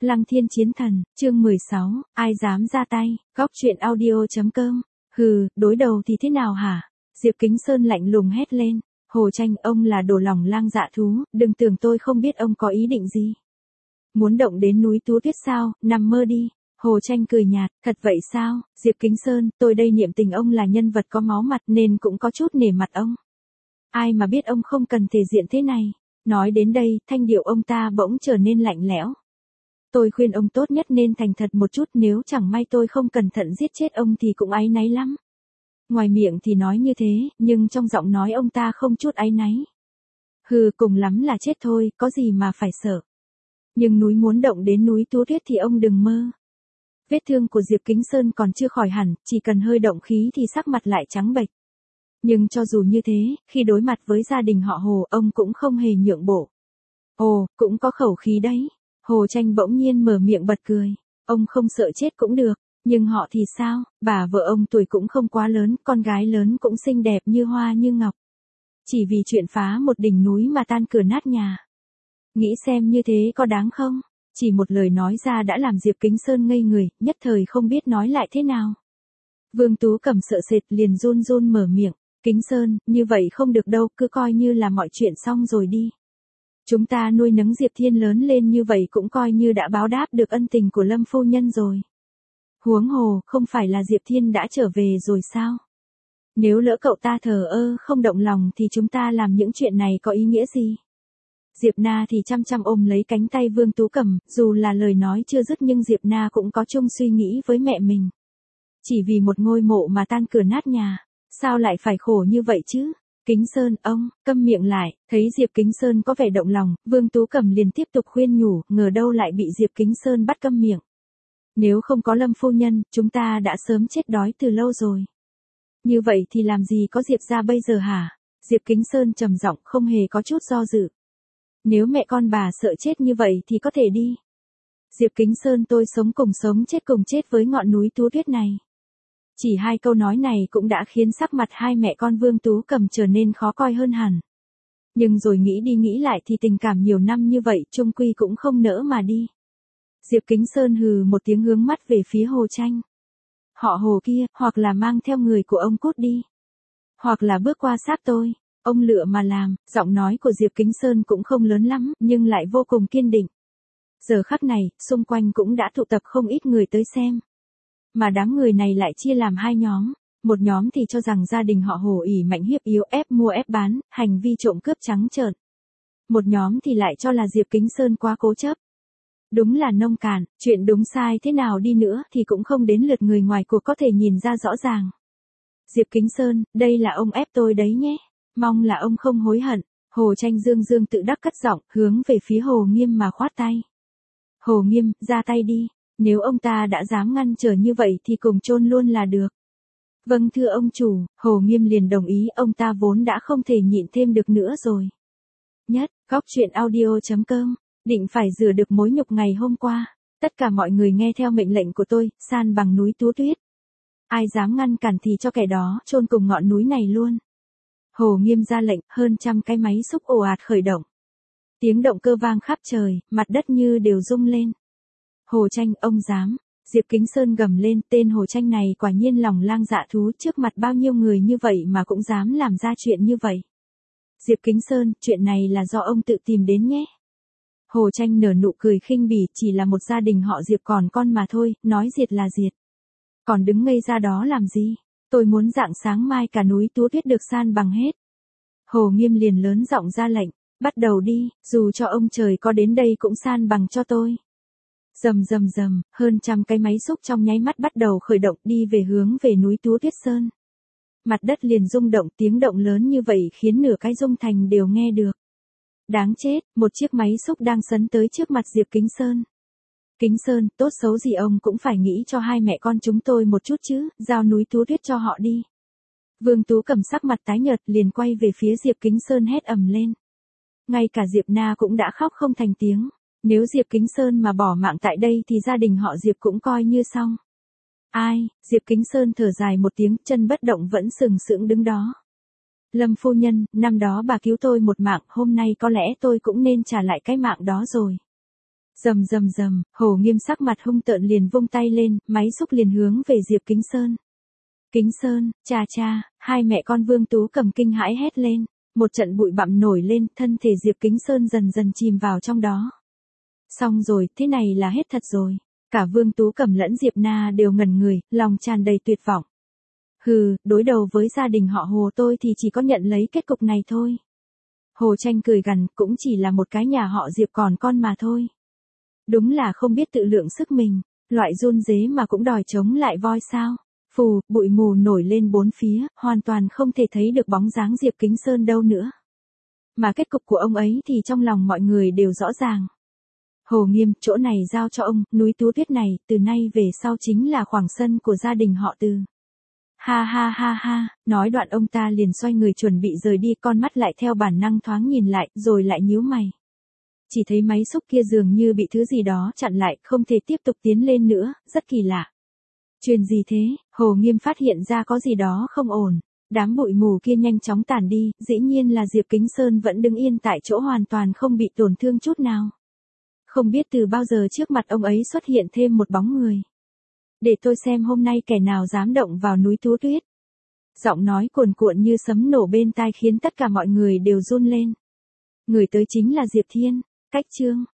Lăng Thiên Chiến Thần, chương 16, ai dám ra tay, góc truyện audio.com. Hừ, đối đầu thì thế nào hả? Diệp Kính Sơn lạnh lùng hét lên. Hồ Tranh, ông là đồ lòng lang dạ thú, đừng tưởng tôi không biết ông có ý định gì. Muốn động đến núi Tú Tuyết sao, nằm mơ đi. Hồ Tranh cười nhạt, thật vậy sao? Diệp Kính Sơn, tôi đây niệm tình ông là nhân vật có máu mặt nên cũng có chút nể mặt ông. Ai mà biết ông không cần thể diện thế này. Nói đến đây, thanh điệu ông ta bỗng trở nên lạnh lẽo. Tôi khuyên ông tốt nhất nên thành thật một chút, nếu chẳng may tôi không cẩn thận giết chết ông thì cũng áy náy lắm. Ngoài miệng thì nói như thế, nhưng trong giọng nói ông ta không chút áy náy. Hừ, cùng lắm là chết thôi, có gì mà phải sợ. Nhưng núi muốn động đến núi Tú Tuyết thì ông đừng mơ. Vết thương của Diệp Kính Sơn còn chưa khỏi hẳn, chỉ cần hơi động khí thì sắc mặt lại trắng bệch. Nhưng cho dù như thế, khi đối mặt với gia đình họ Hồ, ông cũng không hề nhượng bộ. Ồ, cũng có khẩu khí đấy. Hồ Tranh bỗng nhiên mở miệng bật cười. Ông không sợ chết cũng được, nhưng họ thì sao? Bà vợ ông tuổi cũng không quá lớn, con gái lớn cũng xinh đẹp như hoa như ngọc. Chỉ vì chuyện phá một đỉnh núi mà tan cửa nát nhà. Nghĩ xem như thế có đáng không? Chỉ một lời nói ra đã làm Diệp Kính Sơn ngây người, nhất thời không biết nói lại thế nào. Vương Tú Cẩm sợ sệt liền run run mở miệng. Kính Sơn, như vậy không được đâu, cứ coi như là mọi chuyện xong rồi đi. Chúng ta nuôi nấng Diệp Thiên lớn lên như vậy cũng coi như đã báo đáp được ân tình của Lâm phu nhân rồi. Huống hồ, không phải là Diệp Thiên đã trở về rồi sao? Nếu lỡ cậu ta thờ ơ không động lòng thì chúng ta làm những chuyện này có ý nghĩa gì? Diệp Na thì chăm chăm ôm lấy cánh tay Vương Tú Cẩm, dù là lời nói chưa dứt nhưng Diệp Na cũng có chung suy nghĩ với mẹ mình. Chỉ vì một ngôi mộ mà tan cửa nát nhà, sao lại phải khổ như vậy chứ? Kính Sơn, ông, câm miệng lại. Thấy Diệp Kính Sơn có vẻ động lòng, Vương Tú Cẩm liền tiếp tục khuyên nhủ, ngờ đâu lại bị Diệp Kính Sơn bắt câm miệng. Nếu không có Lâm phu nhân, chúng ta đã sớm chết đói từ lâu rồi. Như vậy thì làm gì có Diệp gia bây giờ hả? Diệp Kính Sơn trầm giọng, không hề có chút do dự. Nếu mẹ con bà sợ chết như vậy thì có thể đi. Diệp Kính Sơn, tôi sống cùng chết với ngọn núi Tú Tuyết này. Chỉ hai câu nói này cũng đã khiến sắc mặt hai mẹ con Vương Tú Cẩm trở nên khó coi hơn hẳn. Nhưng rồi nghĩ đi nghĩ lại thì tình cảm nhiều năm như vậy chung quy cũng không nỡ mà đi. Diệp Kính Sơn hừ một tiếng hướng mắt về phía Hồ Tranh. Họ Hồ kia, hoặc là mang theo người của ông cút đi. Hoặc là bước qua xác tôi, ông lựa mà làm. Giọng nói của Diệp Kính Sơn cũng không lớn lắm, nhưng lại vô cùng kiên định. Giờ khắc này, xung quanh cũng đã tụ tập không ít người tới xem. Mà đám người này lại chia làm hai nhóm. Một nhóm thì cho rằng gia đình họ Hồ ỷ mạnh hiếp yếu, ép mua ép bán, hành vi trộm cướp trắng trợn. Một nhóm thì lại cho là Diệp Kính Sơn quá cố chấp. Đúng là nông cạn, chuyện đúng sai thế nào đi nữa thì cũng không đến lượt người ngoài cuộc có thể nhìn ra rõ ràng. Diệp Kính Sơn, đây là ông ép tôi đấy nhé. Mong là ông không hối hận. Hồ Tranh dương tự đắc cất giọng, hướng về phía Hồ Nghiêm mà khoát tay. Hồ Nghiêm, ra tay đi. Nếu ông ta đã dám ngăn trở như vậy thì cùng chôn luôn là được. Vâng thưa ông chủ, Hồ Nghiêm liền đồng ý, ông ta vốn đã không thể nhịn thêm được nữa rồi. Nhất, góc truyện audio.com, định phải rửa được mối nhục ngày hôm qua. Tất cả mọi người nghe theo mệnh lệnh của tôi, san bằng núi Tú Tuyết. Ai dám ngăn cản thì cho kẻ đó chôn cùng ngọn núi này luôn. Hồ Nghiêm ra lệnh, hơn trăm cái máy xúc ồ ạt khởi động. Tiếng động cơ vang khắp trời, mặt đất như đều rung lên. Hồ Tranh, ông dám. Diệp Kính Sơn gầm lên, tên Hồ Tranh này quả nhiên lòng lang dạ thú, trước mặt bao nhiêu người như vậy mà cũng dám làm ra chuyện như vậy. Diệp Kính Sơn, chuyện này là do ông tự tìm đến nhé. Hồ Tranh nở nụ cười khinh bỉ, chỉ là một gia đình họ Diệp còn con mà thôi, nói diệt là diệt. Còn đứng ngây ra đó làm gì? Tôi muốn rạng sáng mai cả núi Tú Tuyết được san bằng hết. Hồ Nghiêm liền lớn giọng ra lệnh, bắt đầu đi, dù cho ông trời có đến đây cũng san bằng cho tôi. Rầm, hơn trăm cái máy xúc trong nháy mắt bắt đầu khởi động đi về hướng về núi Tú Tuyết Sơn. Mặt đất liền rung động, tiếng động lớn như vậy khiến nửa cái dung thành đều nghe được. Đáng chết, một chiếc máy xúc đang sấn tới trước mặt Diệp Kính Sơn. Kính Sơn, tốt xấu gì ông cũng phải nghĩ cho hai mẹ con chúng tôi một chút chứ, giao núi Tú Tuyết cho họ đi. Vương Tú Cẩm sắc mặt tái nhợt liền quay về phía Diệp Kính Sơn hét ầm lên. Ngay cả Diệp Na cũng đã khóc không thành tiếng. Nếu Diệp Kính Sơn mà bỏ mạng tại đây thì gia đình họ Diệp cũng coi như xong. Ai? Diệp Kính Sơn thở dài một tiếng, chân bất động vẫn sừng sững đứng đó. Lâm phu nhân, năm đó bà cứu tôi một mạng, hôm nay có lẽ tôi cũng nên trả lại cái mạng đó rồi. Rầm rầm rầm, Hồ Nghiêm sắc mặt hung tợn liền vung tay lên, máy xúc liền hướng về Diệp Kính Sơn. Kính Sơn, cha cha, hai mẹ con Vương Tú Cầm kinh hãi hét lên, một trận bụi bặm nổi lên, thân thể Diệp Kính Sơn dần dần chìm vào trong đó. Xong rồi, thế này là hết thật rồi. Cả Vương Tú Cầm lẫn Diệp Na đều ngẩn người, lòng tràn đầy tuyệt vọng. Hừ, đối đầu với gia đình họ Hồ tôi thì chỉ có nhận lấy kết cục này thôi. Hồ Tranh cười gằn, cũng chỉ là một cái nhà họ Diệp còn con mà thôi. Đúng là không biết tự lượng sức mình, loại run rế mà cũng đòi chống lại voi sao. Phù, bụi mù nổi lên bốn phía, hoàn toàn không thể thấy được bóng dáng Diệp Kính Sơn đâu nữa. Mà kết cục của ông ấy thì trong lòng mọi người đều rõ ràng. Hồ Nghiêm, chỗ này giao cho ông, núi Tú Tuyết này, từ nay về sau chính là khoảng sân của gia đình họ Từ. Ha ha ha ha, nói đoạn ông ta liền xoay người chuẩn bị rời đi, con mắt lại theo bản năng thoáng nhìn lại, rồi lại nhíu mày. Chỉ thấy máy xúc kia dường như bị thứ gì đó chặn lại, không thể tiếp tục tiến lên nữa, rất kỳ lạ. Chuyện gì thế? Hồ Nghiêm phát hiện ra có gì đó không ổn. Đám bụi mù kia nhanh chóng tản đi, dĩ nhiên là Diệp Kính Sơn vẫn đứng yên tại chỗ hoàn toàn không bị tổn thương chút nào. Không biết từ bao giờ trước mặt ông ấy xuất hiện thêm một bóng người. Để tôi xem hôm nay kẻ nào dám động vào núi Tú Tuyết. Giọng nói cuồn cuộn như sấm nổ bên tai khiến tất cả mọi người đều run lên. Người tới chính là Diệp Thiên. Cách chương